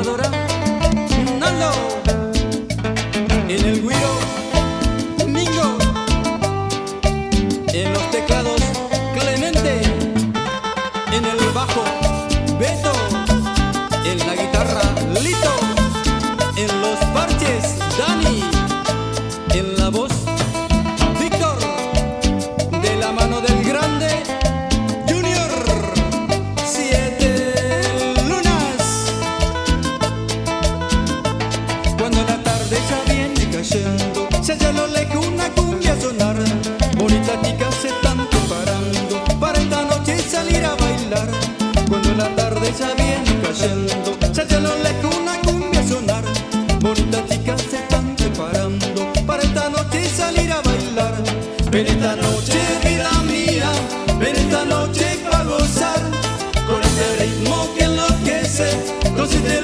computadora, Nando. En el güiro, Mingo. En los teclados, Clemente. En el bajo, Beto. En la guitarra, Lito. En los parches, Dani. En la voz, Víctor. De la mano del grande Junior. 7 lunas. Cuando la tarde ya viene cayendo, se halla a lo lejos una cumbia sonar. Bonitas chicas se están preparando para esta noche salir a bailar. Cuando la tarde ya viene cayendo, se halla a lo lejos una cumbia sonar. Bonitas chicas se están preparando para esta noche salir a bailar. Ven esta noche, vida mía, ven esta noche pa' gozar con este ritmo que enloquece, con